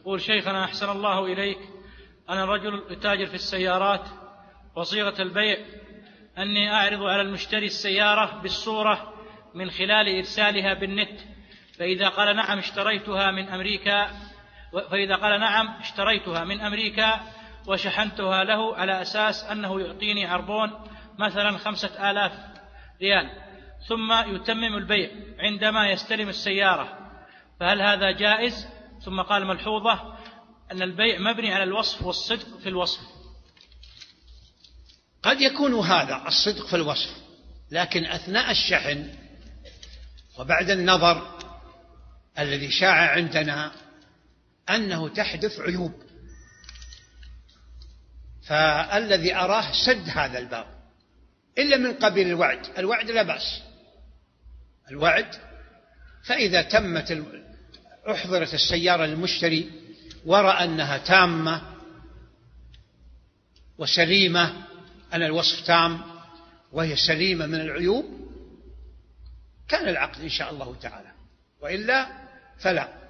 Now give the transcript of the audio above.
يقول: شيخنا أحسن الله إليك، أنا رجل أتاجر في السيارات، وصيغة البيع أني أعرض على المشتري السيارة بالصورة من خلال إرسالها بالنت، فإذا قال نعم اشتريتها من أمريكا وشحنتها له على أساس أنه يعطيني عربون مثلا 5000 ريال، ثم يتمم البيع عندما يستلم السيارة، فهل هذا جائز؟ ثم قال ملحوظة أن البيع مبني على الوصف والصدق في الوصف. قد يكون هذا الصدق في الوصف، لكن أثناء الشحن وبعد النظر الذي شاع عندنا أنه تحدث عيوب، فالذي أراه سد هذا الباب إلا من قبيل الوعد لا بأس، الوعد، فإذا أحضرت السيارة للمشتري ورأى أنها تامة وسليمة، أن الوصف تام وهي سليمة من العيوب، كان العقد إن شاء الله تعالى، وإلا فلا.